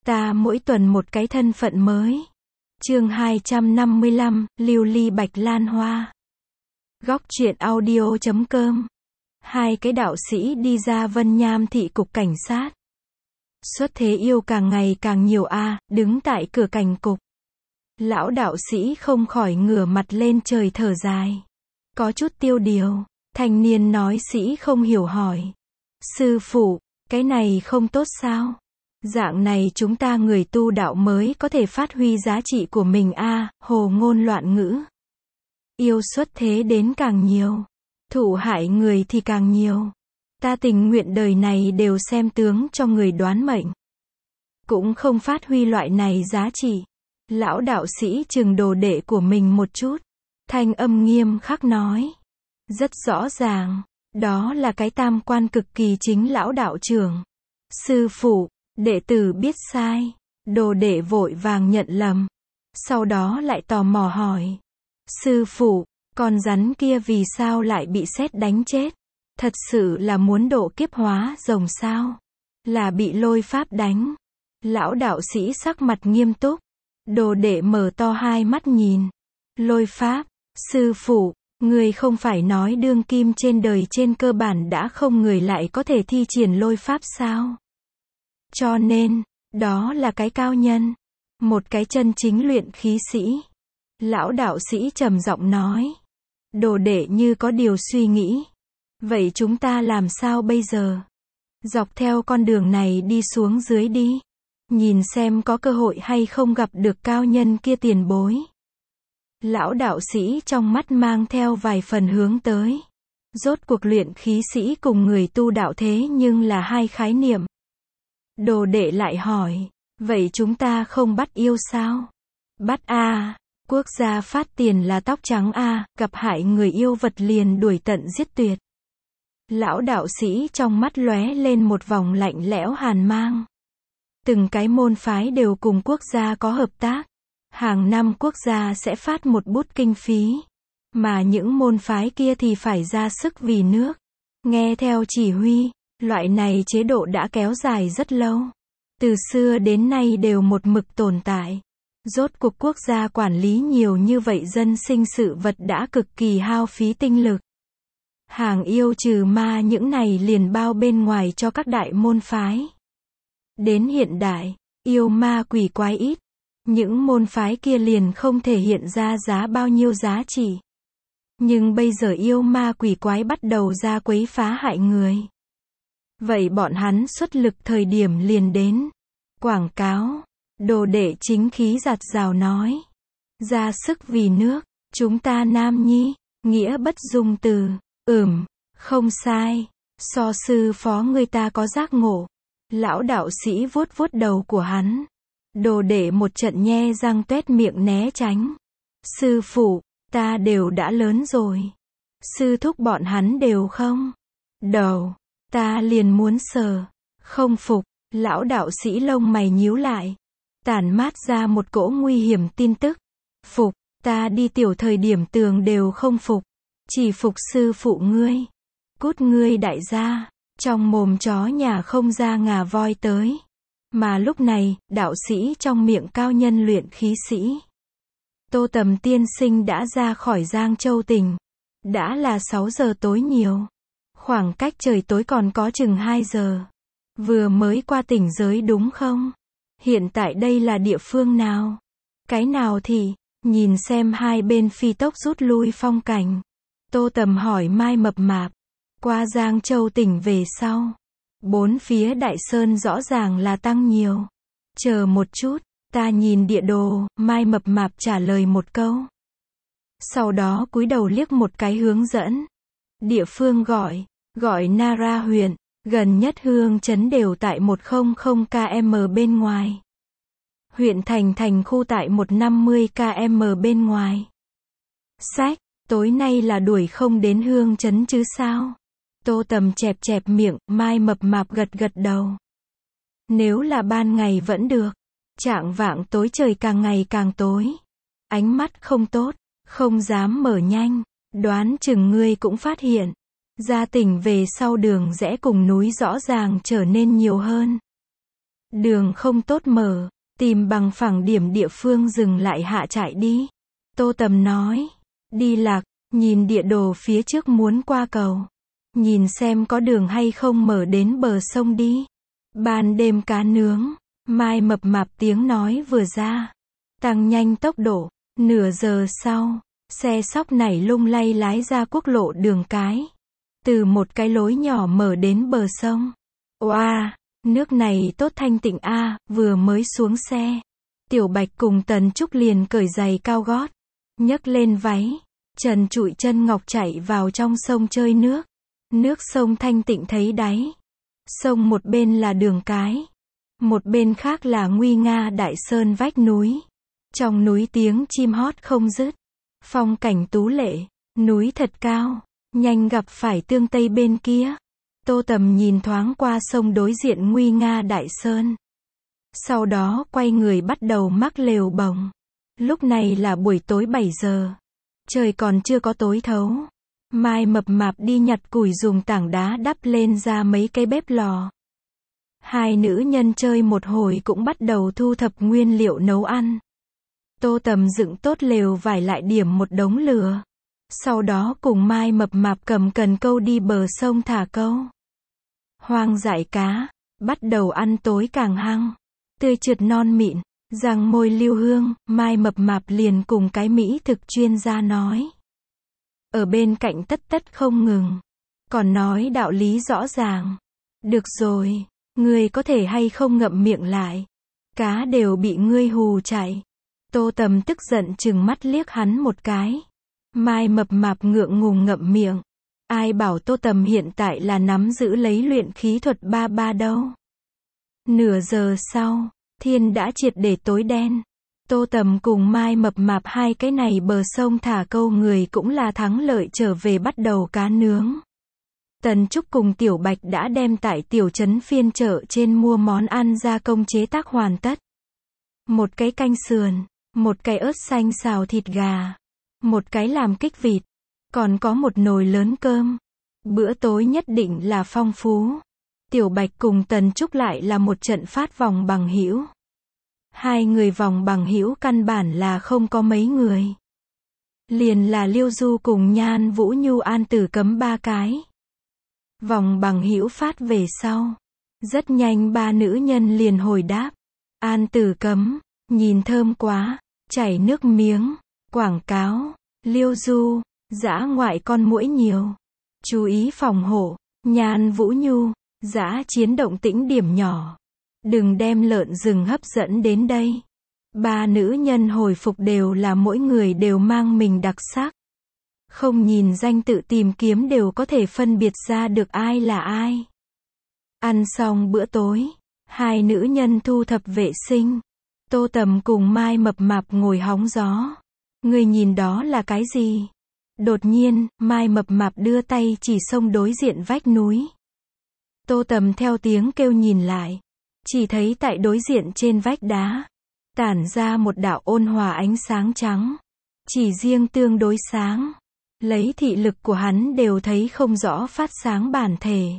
Ta mỗi tuần một cái thân phận mới. Chương 255, Lưu ly bạch lan hoa. Góc truyện audio.com. Hai cái đạo sĩ đi ra Vân Nham thị cục cảnh sát. Xuất thế yêu càng ngày càng nhiều đứng tại cửa cảnh cục. Lão đạo sĩ không khỏi ngửa mặt lên trời thở dài. Có chút tiêu điều, thanh niên nói sĩ không hiểu hỏi. Sư phụ, cái này không tốt sao? Dạng này chúng ta người tu đạo mới có thể phát huy giá trị của mình hồ ngôn loạn ngữ. Yêu xuất thế đến càng nhiều, thụ hại người thì càng nhiều. Ta tình nguyện đời này đều xem tướng cho người đoán mệnh. Cũng không phát huy loại này giá trị. Lão đạo sĩ trừng đồ đệ của mình một chút. Thanh âm nghiêm khắc nói. Rất rõ ràng, đó là cái tam quan cực kỳ chính lão đạo trưởng. Sư phụ, đệ tử biết sai. Đồ đệ vội vàng nhận lầm. Sau đó lại tò mò hỏi. Sư phụ, con rắn kia vì sao lại bị sét đánh chết? Thật sự là muốn độ kiếp hóa rồng sao? Là bị lôi pháp đánh. Lão đạo sĩ sắc mặt nghiêm túc. Đồ đệ mở to hai mắt nhìn. Lôi pháp, sư phụ, người không phải nói đương kim trên đời trên cơ bản đã không người lại có thể thi triển lôi pháp sao? Cho nên, đó là cái cao nhân. Một cái chân chính luyện khí sĩ. Lão đạo sĩ trầm giọng nói. Đồ đệ như có điều suy nghĩ. Vậy chúng ta làm sao bây giờ? Dọc theo con đường này đi xuống dưới đi. Nhìn xem có cơ hội hay không gặp được cao nhân kia tiền bối. Lão đạo sĩ trong mắt mang theo vài phần hướng tới. Rốt cuộc luyện khí sĩ cùng người tu đạo thế nhưng là hai khái niệm. Đồ đệ lại hỏi. Vậy chúng ta không bắt yêu sao? Bắt quốc gia phát tiền là tóc trắng gặp hại người yêu vật liền đuổi tận giết tuyệt. Lão đạo sĩ trong mắt lóe lên một vòng lạnh lẽo hàn mang. Từng cái môn phái đều cùng quốc gia có hợp tác. Hàng năm quốc gia sẽ phát một bút kinh phí. Mà những môn phái kia thì phải ra sức vì nước. Nghe theo chỉ huy, loại này chế độ đã kéo dài rất lâu. Từ xưa đến nay đều một mực tồn tại. Rốt cuộc quốc gia quản lý nhiều như vậy dân sinh sự vật đã cực kỳ hao phí tinh lực. Hàng yêu trừ ma những này liền bao bên ngoài cho các đại môn phái. Đến hiện đại, yêu ma quỷ quái ít. Những môn phái kia liền không thể hiện ra giá bao nhiêu giá trị. Nhưng bây giờ yêu ma quỷ quái bắt đầu ra quấy phá hại người. Vậy bọn hắn xuất lực thời điểm liền đến. Quảng cáo. Đồ đệ chính khí giạt rào nói. Ra sức vì nước. Chúng ta nam nhi. Nghĩa bất dung từ. Không sai. So sư phó người ta có giác ngộ. Lão đạo sĩ vuốt vuốt đầu của hắn. Đồ đệ một trận nhe răng tuét miệng né tránh. Sư phụ, ta đều đã lớn rồi. Sư thúc bọn hắn đều không. Đầu, ta liền muốn sờ. Không phục, lão đạo sĩ lông mày nhíu lại. Tản mát ra một cỗ nguy hiểm tin tức. Phục, ta đi tiểu thời điểm tường đều không phục. Chỉ phục sư phụ ngươi. Cút ngươi đại gia. Trong mồm chó nhà không ra ngà voi tới. Mà lúc này, đạo sĩ trong miệng cao nhân luyện khí sĩ. Tô Tầm tiên sinh đã ra khỏi Giang Châu tỉnh. Đã là 6 giờ tối nhiều. Khoảng cách trời tối còn có chừng 2 giờ. Vừa mới qua tỉnh giới đúng không? Hiện tại đây là địa phương nào? Cái nào thì, nhìn xem hai bên phi tốc rút lui phong cảnh. Tô Tầm hỏi Mai Mập Mạp. Qua Giang Châu tỉnh về sau. Bốn phía Đại Sơn rõ ràng là tăng nhiều. Chờ một chút, ta nhìn địa đồ, Mai Mập Mạp trả lời một câu. Sau đó cúi đầu liếc một cái hướng dẫn. Địa phương gọi Nara huyện, gần nhất hương trấn đều tại 100 km bên ngoài. Huyện thành khu tại 150 km bên ngoài. Sách, tối nay là đuổi không đến hương trấn chứ sao? Tô Tầm chẹp chẹp miệng, Mai Mập Mạp gật gật đầu. Nếu là ban ngày vẫn được. Chạng vạng tối trời càng ngày càng tối. Ánh mắt không tốt, không dám mở nhanh. Đoán chừng ngươi cũng phát hiện. Ra tỉnh về sau đường rẽ cùng núi rõ ràng trở nên nhiều hơn. Đường không tốt mở, tìm bằng phẳng điểm địa phương dừng lại hạ trại đi. Tô Tầm nói. Đi lạc, nhìn địa đồ phía trước muốn qua cầu. Nhìn xem có đường hay không mở đến bờ sông đi. Ban đêm cá nướng. Mai Mập Mạp tiếng nói vừa ra. Tăng nhanh tốc độ. Nửa giờ sau, xe sóc nảy lung lay lái ra quốc lộ đường cái. Từ một cái lối nhỏ mở đến bờ sông. Oa, nước này tốt thanh tịnh a. Vừa mới xuống xe, Tiểu Bạch cùng Tần Trúc liền cởi giày cao gót, nhấc lên váy, trần trụi chân ngọc chạy vào trong sông chơi nước. Nước sông thanh tịnh thấy đáy. Sông một bên là đường cái, một bên khác là nguy nga đại sơn vách núi. Trong núi tiếng chim hót không dứt. Phong cảnh tú lệ, núi thật cao, nhanh gặp phải tương tây bên kia. Tô Tầm nhìn thoáng qua sông đối diện nguy nga đại sơn. Sau đó quay người bắt đầu mắc lều bồng. Lúc này là buổi tối 7 giờ. Trời còn chưa có tối thấu. Mai Mập Mạp đi nhặt củi dùng tảng đá đắp lên ra mấy cái bếp lò. Hai nữ nhân chơi một hồi cũng bắt đầu thu thập nguyên liệu nấu ăn. Tô Tầm dựng tốt lều vải lại điểm một đống lửa. Sau đó cùng Mai Mập Mạp cầm cần câu đi bờ sông thả câu. Hoang dại cá, bắt đầu ăn tối càng hăng. Tươi trượt non mịn, răng môi lưu hương, Mai Mập Mạp liền cùng cái mỹ thực chuyên gia nói. Ở bên cạnh tất tất không ngừng. Còn nói đạo lý rõ ràng. Được rồi, ngươi có thể hay không ngậm miệng lại. Cá đều bị ngươi hù chạy. Tô Tầm tức giận chừng mắt liếc hắn một cái. Mai Mập Mạp ngượng ngùng ngậm miệng. Ai bảo Tô Tầm hiện tại là nắm giữ lấy luyện khí thuật ba ba đâu. Nửa giờ sau, thiên đã triệt để tối đen. Tô Tầm cùng Mai Mập Mạp hai cái này bờ sông thả câu người cũng là thắng lợi trở về bắt đầu cá nướng. Tần Trúc cùng Tiểu Bạch đã đem tại tiểu trấn phiên chợ trên mua món ăn gia công chế tác hoàn tất. Một cái canh sườn, một cái ớt xanh xào thịt gà, một cái làm kích vịt, còn có một nồi lớn cơm. Bữa tối nhất định là phong phú. Tiểu Bạch cùng Tần Trúc lại là một trận phát vòng bằng hữu. Hai người vòng bằng hữu căn bản là không có mấy người. Liền là Liêu Du cùng Nhan Vũ Nhu An Tử Cấm ba cái. Vòng bằng hữu phát về sau. Rất nhanh ba nữ nhân liền hồi đáp. An Tử Cấm, nhìn thơm quá, chảy nước miếng. Quảng cáo, Liêu Du, dã ngoại con muỗi nhiều. Chú ý phòng hộ, Nhan Vũ Nhu, dã chiến động tĩnh điểm nhỏ. Đừng đem lợn rừng hấp dẫn đến đây. Ba nữ nhân hồi phục đều là mỗi người đều mang mình đặc sắc. Không nhìn danh tự tìm kiếm đều có thể phân biệt ra được ai là ai. Ăn xong bữa tối, hai nữ nhân thu thập vệ sinh. Tô Tầm cùng Mai Mập Mạp ngồi hóng gió. Người nhìn đó là cái gì? Đột nhiên, Mai Mập Mạp đưa tay chỉ sông đối diện vách núi. Tô Tầm theo tiếng kêu nhìn lại. Chỉ thấy tại đối diện trên vách đá, tản ra một đạo ôn hòa ánh sáng trắng. Chỉ riêng tương đối sáng. Lấy thị lực của hắn đều thấy không rõ phát sáng bản thể.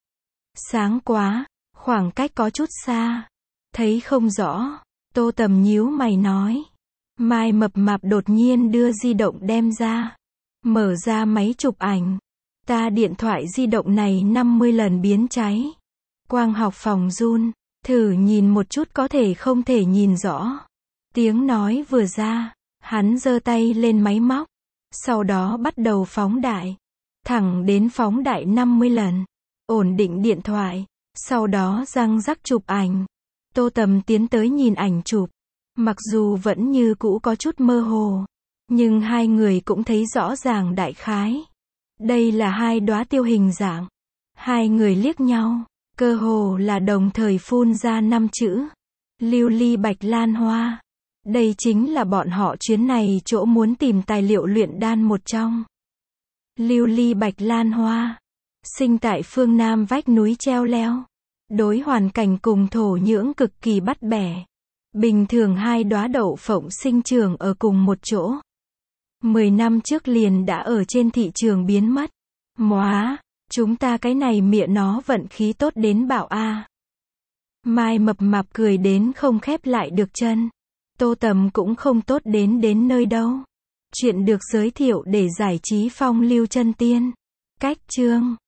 Sáng quá, khoảng cách có chút xa. Thấy không rõ. Tô Tầm nhíu mày nói. Mai Mập Mạp đột nhiên đưa di động đem ra. Mở ra máy chụp ảnh. Ta điện thoại di động này 50 lần biến cháy. Quang học phòng run. Thử nhìn một chút có thể không thể nhìn rõ. Tiếng nói vừa ra. Hắn giơ tay lên máy móc. Sau đó bắt đầu phóng đại. Thẳng đến phóng đại 50 lần. Ổn định điện thoại. Sau đó răng rắc chụp ảnh. Tô Tầm tiến tới nhìn ảnh chụp. Mặc dù vẫn như cũ có chút mơ hồ. Nhưng hai người cũng thấy rõ ràng đại khái. Đây là hai đóa tiêu hình dạng. Hai người liếc nhau. Cơ hồ là đồng thời phun ra 5 chữ. Lưu ly bạch lan hoa. Đây chính là bọn họ chuyến này chỗ muốn tìm tài liệu luyện đan một trong. Lưu ly bạch lan hoa. Sinh tại phương Nam vách núi treo leo. Đối hoàn cảnh cùng thổ nhưỡng cực kỳ bắt bẻ. Bình thường hai đóa đậu phộng sinh trưởng ở cùng một chỗ. 10 năm trước liền đã ở trên thị trường biến mất. Móa, chúng ta cái này mẹ nó vận khí tốt đến bạo a. Mai mập mạp cười đến không khép lại được chân. Tô Tầm cũng không tốt đến nơi đâu. Chuyện được giới thiệu để giải trí phong lưu chân tiên. Cách chương